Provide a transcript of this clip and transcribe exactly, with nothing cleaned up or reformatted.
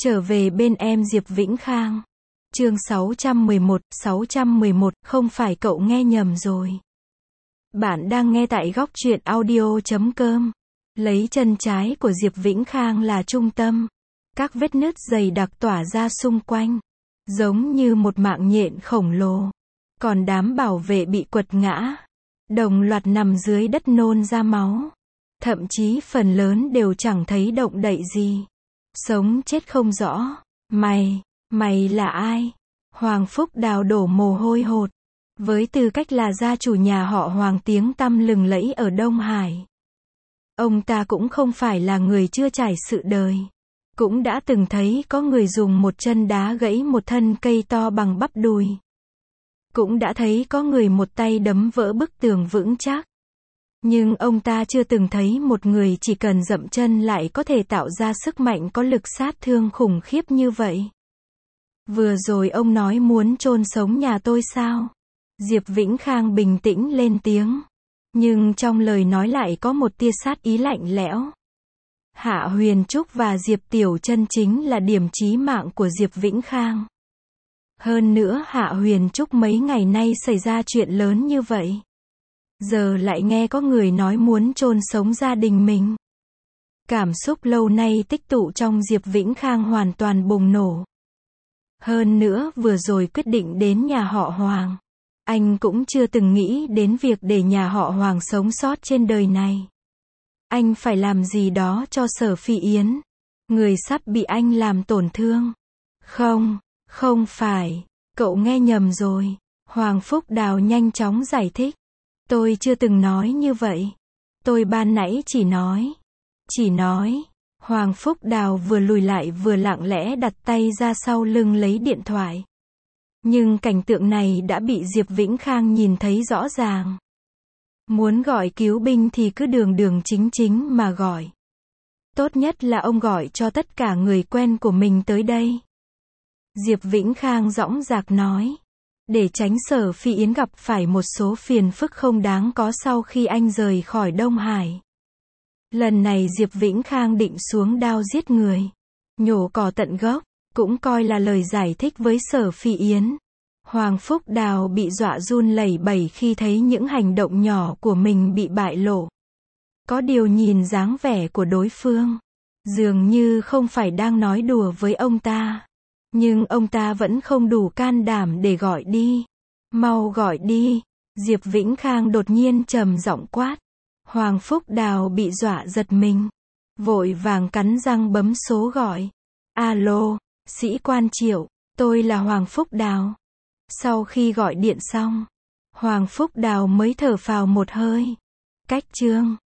Trở về bên em Diệp Vĩnh Khang. Chương sáu trăm mười một, sáu trăm mười một, không phải cậu nghe nhầm rồi. Bạn đang nghe tại góc truyện audio chấm com. Lấy chân trái của Diệp Vĩnh Khang là trung tâm. Các vết nứt dày đặc tỏa ra xung quanh. Giống như một mạng nhện khổng lồ. Còn đám bảo vệ bị quật ngã. Đồng loạt nằm dưới đất nôn ra máu. Thậm chí phần lớn đều chẳng thấy động đậy gì. Sống chết không rõ. Mày, mày là ai? Hoàng Phúc Đào đổ mồ hôi hột. Với tư cách là gia chủ nhà họ Hoàng tiếng tăm lừng lẫy ở Đông Hải. Ông ta cũng không phải là người chưa trải sự đời. Cũng đã từng thấy có người dùng một chân đá gãy một thân cây to bằng bắp đùi. Cũng đã thấy có người một tay đấm vỡ bức tường vững chắc. Nhưng ông ta chưa từng thấy một người chỉ cần dậm chân lại có thể tạo ra sức mạnh có lực sát thương khủng khiếp như vậy. Vừa rồi ông nói muốn chôn sống nhà tôi sao? Diệp Vĩnh Khang bình tĩnh lên tiếng. Nhưng trong lời nói lại có một tia sát ý lạnh lẽo. Hạ Huyền Trúc và Diệp Tiểu Chân chính là điểm chí mạng của Diệp Vĩnh Khang. Hơn nữa Hạ Huyền Trúc mấy ngày nay xảy ra chuyện lớn như vậy. Giờ lại nghe có người nói muốn chôn sống gia đình mình. Cảm xúc lâu nay tích tụ trong Diệp Vĩnh Khang hoàn toàn bùng nổ. Hơn nữa vừa rồi quyết định đến nhà họ Hoàng. Anh cũng chưa từng nghĩ đến việc để nhà họ Hoàng sống sót trên đời này. Anh phải làm gì đó cho Sở Phi Yến. Người sắp bị anh làm tổn thương. Không, không phải. Cậu nghe nhầm rồi. Hoàng Phúc Đào nhanh chóng giải thích. Tôi chưa từng nói như vậy. Tôi ban nãy chỉ nói. Chỉ nói. Hoàng Phúc Đào vừa lùi lại vừa lặng lẽ đặt tay ra sau lưng lấy điện thoại. Nhưng cảnh tượng này đã bị Diệp Vĩnh Khang nhìn thấy rõ ràng. Muốn gọi cứu binh thì cứ đường đường chính chính mà gọi. Tốt nhất là ông gọi cho tất cả người quen của mình tới đây. Diệp Vĩnh Khang dõng dạc nói. Để tránh Sở Phi Yến gặp phải một số phiền phức không đáng có sau khi anh rời khỏi Đông Hải. Lần này Diệp Vĩnh Khang định xuống đao giết người. Nhổ cỏ tận gốc, cũng coi là lời giải thích với Sở Phi Yến. Hoàng Phúc Đào bị dọa run lẩy bẩy khi thấy những hành động nhỏ của mình bị bại lộ. Có điều nhìn dáng vẻ của đối phương, dường như không phải đang nói đùa với ông ta. Nhưng ông ta vẫn không đủ can đảm để gọi đi. Mau gọi đi. Diệp Vĩnh Khang đột nhiên trầm giọng quát. Hoàng Phúc Đào bị dọa giật mình. Vội vàng cắn răng bấm số gọi. Alo, sĩ quan Triệu, tôi là Hoàng Phúc Đào. Sau khi gọi điện xong, Hoàng Phúc Đào mới thở phào một hơi. Cách chương